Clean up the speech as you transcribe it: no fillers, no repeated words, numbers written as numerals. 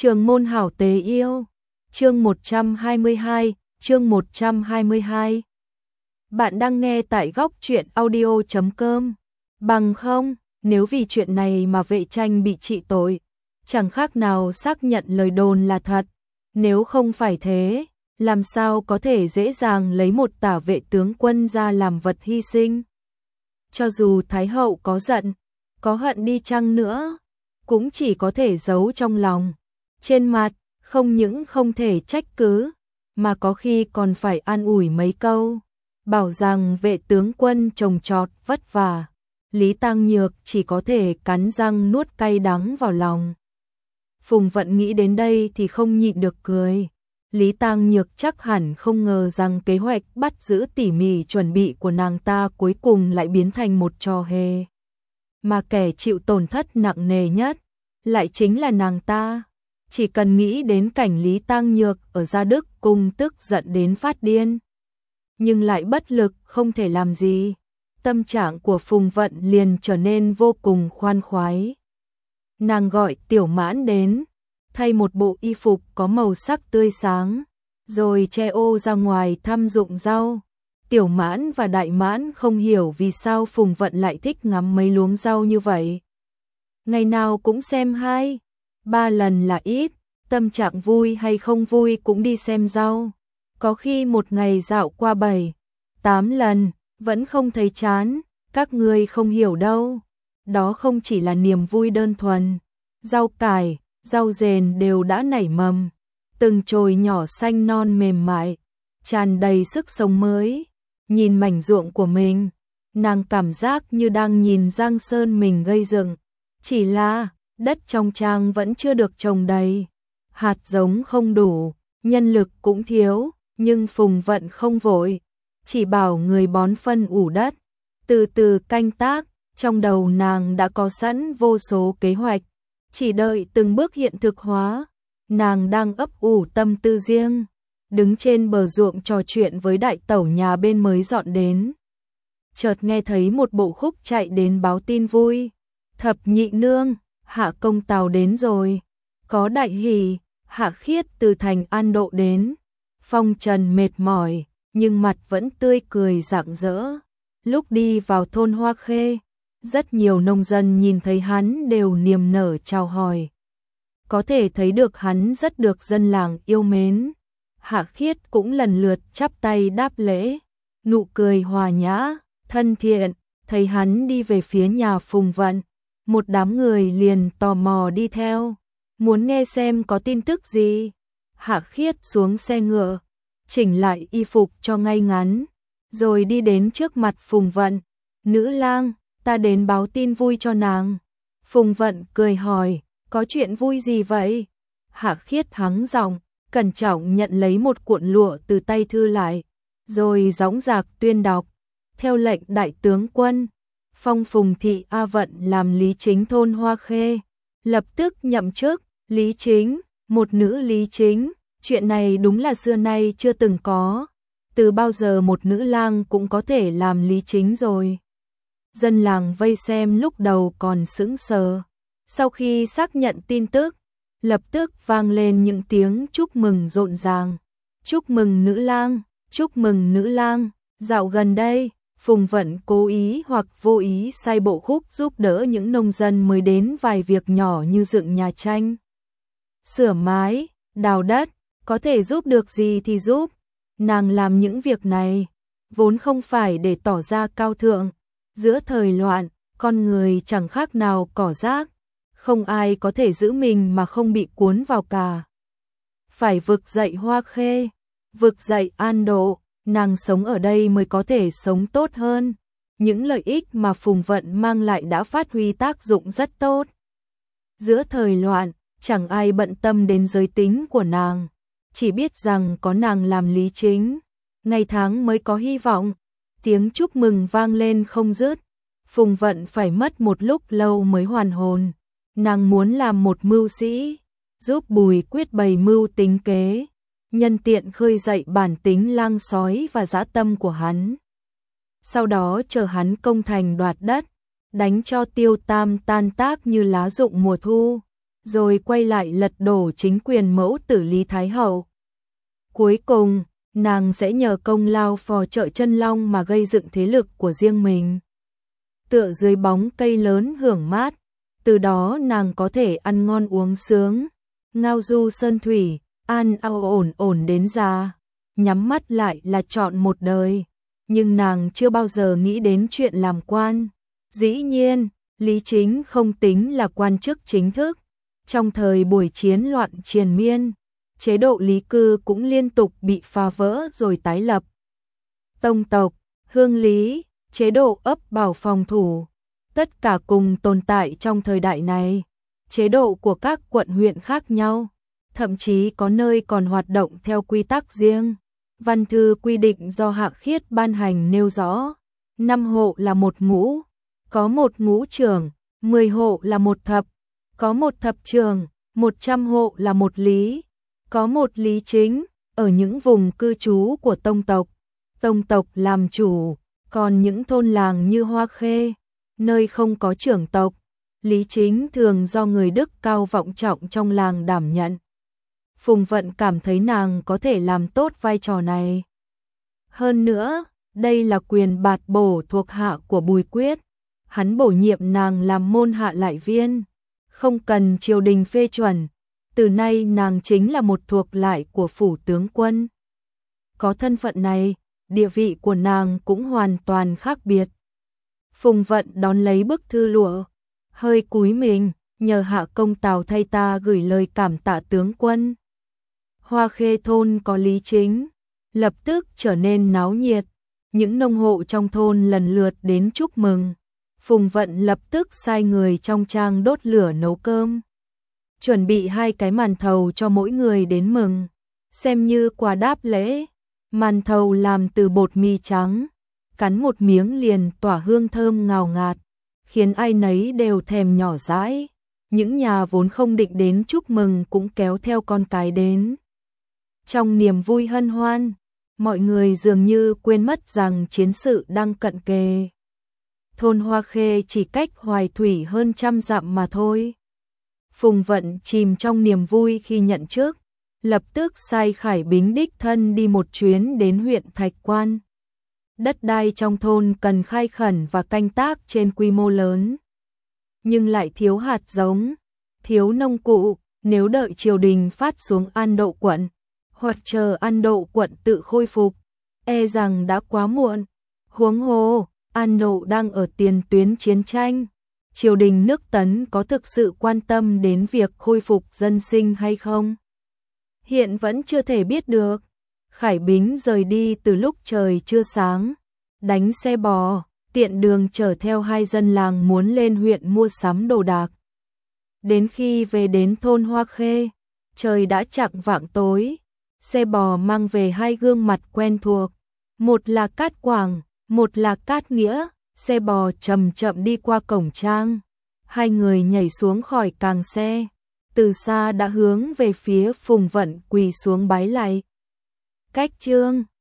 Trường môn hảo tế yêu, chương 122, chương 122. Bạn đang nghe tại góc truyện audio.com. Bằng không, nếu vì chuyện này mà Vệ Tranh bị trị tội, chẳng khác nào xác nhận lời đồn là thật. Nếu không phải thế, làm sao có thể dễ dàng lấy một tả vệ tướng quân ra làm vật hy sinh. Cho dù Thái hậu có giận, có hận đi chăng nữa, cũng chỉ có thể giấu trong lòng. Trên mặt, không những không thể trách cứ, mà có khi còn phải an ủi mấy câu, bảo rằng vệ tướng quân trồng trọt vất vả. Lý Tăng Nhược chỉ có thể cắn răng nuốt cay đắng vào lòng. Phùng Vận nghĩ đến đây thì không nhịn được cười. Lý Tăng Nhược chắc hẳn không ngờ rằng kế hoạch bắt giữ tỉ mỉ chuẩn bị của nàng ta cuối cùng lại biến thành một trò hề. Mà kẻ chịu tổn thất nặng nề nhất lại chính là nàng ta. Chỉ cần nghĩ đến cảnh Lý Tăng Nhược ở Gia Đức Cung tức giận đến phát điên, nhưng lại bất lực không thể làm gì, tâm trạng của Phùng Vận liền trở nên vô cùng khoan khoái. Nàng gọi Tiểu Mãn đến, thay một bộ y phục có màu sắc tươi sáng, rồi che ô ra ngoài thăm dụng rau. Tiểu Mãn và Đại Mãn không hiểu vì sao Phùng Vận lại thích ngắm mấy luống rau như vậy. Ngày nào cũng xem 2-3 lần là ít, tâm trạng vui hay không vui cũng đi xem rau. Có khi một ngày dạo qua 7-8 lần, vẫn không thấy chán, các ngươi không hiểu đâu. Đó không chỉ là niềm vui đơn thuần, rau cải, rau dền đều đã nảy mầm, từng chồi nhỏ xanh non mềm mại, tràn đầy sức sống mới. Nhìn mảnh ruộng của mình, nàng cảm giác như đang nhìn giang sơn mình gây dựng. Chỉ là, đất trong trang vẫn chưa được trồng đầy, hạt giống không đủ, nhân lực cũng thiếu, nhưng Phùng Vận không vội, chỉ bảo người bón phân ủ đất, từ từ canh tác. Trong đầu nàng đã có sẵn vô số kế hoạch, chỉ đợi từng bước hiện thực hóa. Nàng đang ấp ủ tâm tư riêng, đứng trên bờ ruộng trò chuyện với đại tẩu nhà bên mới dọn đến. Chợt nghe thấy một bộ khúc chạy đến báo tin vui. Thập nhị nương, Hạ công tàu đến rồi. Có đại hỷ, Hạ Khiết từ thành An Độ đến. Phong trần mệt mỏi, nhưng mặt vẫn tươi cười rạng rỡ. Lúc đi vào thôn Hoa Khê, rất nhiều nông dân nhìn thấy hắn đều niềm nở chào hỏi. Có thể thấy được hắn rất được dân làng yêu mến. Hạ Khiết cũng lần lượt chắp tay đáp lễ, nụ cười hòa nhã, thân thiện. Thấy hắn đi về phía nhà Phùng Vận, một đám người liền tò mò đi theo, muốn nghe xem có tin tức gì. Hạ Khiết xuống xe ngựa, chỉnh lại y phục cho ngay ngắn, rồi đi đến trước mặt Phùng Vận. Nữ lang, ta đến báo tin vui cho nàng. Phùng Vận cười hỏi, có chuyện vui gì vậy? Hạ Khiết hắng giọng, cẩn trọng nhận lấy một cuộn lụa từ tay thư lại, rồi dõng dạc tuyên đọc. Theo lệnh đại tướng quân, phong Phùng thị A Vận làm lý chính thôn Hoa Khê, lập tức nhậm chức. Lý chính, một nữ lý chính, chuyện này đúng là xưa nay chưa từng có. Từ bao giờ một nữ lang cũng có thể làm lý chính rồi? Dân làng vây xem lúc đầu còn sững sờ, sau khi xác nhận tin tức, lập tức vang lên những tiếng chúc mừng rộn ràng. Chúc mừng nữ lang, chúc mừng nữ lang. Dạo gần đây, Phùng Vận cố ý hoặc vô ý sai bộ khúc giúp đỡ những nông dân mới đến vài việc nhỏ như dựng nhà tranh, sửa mái, đào đất, có thể giúp được gì thì giúp. Nàng làm những việc này vốn không phải để tỏ ra cao thượng. Giữa thời loạn, con người chẳng khác nào cỏ rác, không ai có thể giữ mình mà không bị cuốn vào cả. Phải vực dậy Hoa Khê, vực dậy An Độ, nàng sống ở đây mới có thể sống tốt hơn. Những lợi ích mà Phùng Vận mang lại đã phát huy tác dụng rất tốt. Giữa thời loạn, chẳng ai bận tâm đến giới tính của nàng, chỉ biết rằng có nàng làm lý chính, ngày tháng mới có hy vọng. Tiếng chúc mừng vang lên không dứt. Phùng Vận phải mất một lúc lâu mới hoàn hồn. Nàng muốn làm một mưu sĩ, giúp Bùi Quyết bày mưu tính kế, nhân tiện khơi dậy bản tính lang sói và dã tâm của hắn. Sau đó chờ hắn công thành đoạt đất, đánh cho Tiêu Tam tan tác như lá rụng mùa thu. rồi quay lại lật đổ chính quyền mẫu tử Lý Thái Hậu. Cuối cùng, nàng sẽ nhờ công lao phò trợ chân long mà gây dựng thế lực của riêng mình. Tựa dưới bóng cây lớn hưởng mát, từ đó nàng có thể ăn ngon uống sướng, ngao du sơn thủy, an ao ổn ổn đến già, nhắm mắt lại là chọn một đời. Nhưng nàng chưa bao giờ nghĩ đến chuyện làm quan. Dĩ nhiên, Lý Chính không tính là quan chức chính thức. Trong thời buổi chiến loạn triền miên, chế độ Lý Cư cũng liên tục bị phá vỡ rồi tái lập. Tông tộc, hương lý, chế độ ấp bảo phòng thủ, tất cả cùng tồn tại trong thời đại này. Chế độ của các quận huyện khác nhau, thậm chí có nơi còn hoạt động theo quy tắc riêng. Văn thư quy định do Hạ Khiết ban hành nêu rõ, 5 hộ là một ngũ, có một ngũ trưởng, 10 hộ là một thập, có một thập trưởng, 100 hộ là một lý, có một lý chính. Ở những vùng cư trú của tông tộc làm chủ, còn những thôn làng như Hoa Khê, nơi không có trưởng tộc, lý chính thường do người đức cao vọng trọng trong làng đảm nhận. Phùng Vận cảm thấy nàng có thể làm tốt vai trò này. Hơn nữa, đây là quyền bạt bổ thuộc hạ của Bùi Quyết. Hắn bổ nhiệm nàng làm môn hạ lại viên, không cần triều đình phê chuẩn. Từ nay nàng chính là một thuộc lại của phủ tướng quân. Có thân phận này, địa vị của nàng cũng hoàn toàn khác biệt. Phùng Vận đón lấy bức thư lụa, hơi cúi mình, nhờ Hạ công Tào thay ta gửi lời cảm tạ tướng quân. Hoa Khê thôn có lý chính, lập tức trở nên náo nhiệt. Những nông hộ trong thôn lần lượt đến chúc mừng. Phùng Vận lập tức sai người trong trang đốt lửa nấu cơm, chuẩn bị 2 cái màn thầu cho mỗi người đến mừng, xem như quà đáp lễ. Màn thầu làm từ bột mì trắng, cắn một miếng liền tỏa hương thơm ngào ngạt, khiến ai nấy đều thèm nhỏ dãi. Những nhà vốn không định đến chúc mừng cũng kéo theo con cái đến. Trong niềm vui hân hoan, mọi người dường như quên mất rằng chiến sự đang cận kề. Thôn Hoa Khê chỉ cách Hoài Thủy hơn 100 dặm mà thôi. Phùng Vận chìm trong niềm vui khi nhận chức, lập tức sai Khải Bính đích thân đi một chuyến đến huyện Thạch Quan. Đất đai trong thôn cần khai khẩn và canh tác trên quy mô lớn, nhưng lại thiếu hạt giống, thiếu nông cụ. Nếu đợi triều đình phát xuống An Độ quận, hoặc chờ An Độ quận tự khôi phục, e rằng đã quá muộn. Huống hồ, An Độ đang ở tiền tuyến chiến tranh. Triều đình nước Tấn có thực sự quan tâm đến việc khôi phục dân sinh hay không? Hiện vẫn chưa thể biết được. Khải Bính rời đi từ lúc trời chưa sáng, đánh xe bò, tiện đường chở theo 2 dân làng muốn lên huyện mua sắm đồ đạc. Đến khi về đến thôn Hoa Khê, trời đã chạng vạng tối. Xe bò mang về 2 gương mặt quen thuộc, một là Cát Quảng, một là Cát Nghĩa. Xe bò chậm chậm đi qua cổng trang, 2 người nhảy xuống khỏi càng xe, từ xa đã hướng về phía Phùng Vận quỳ xuống bái lạy. Cách chương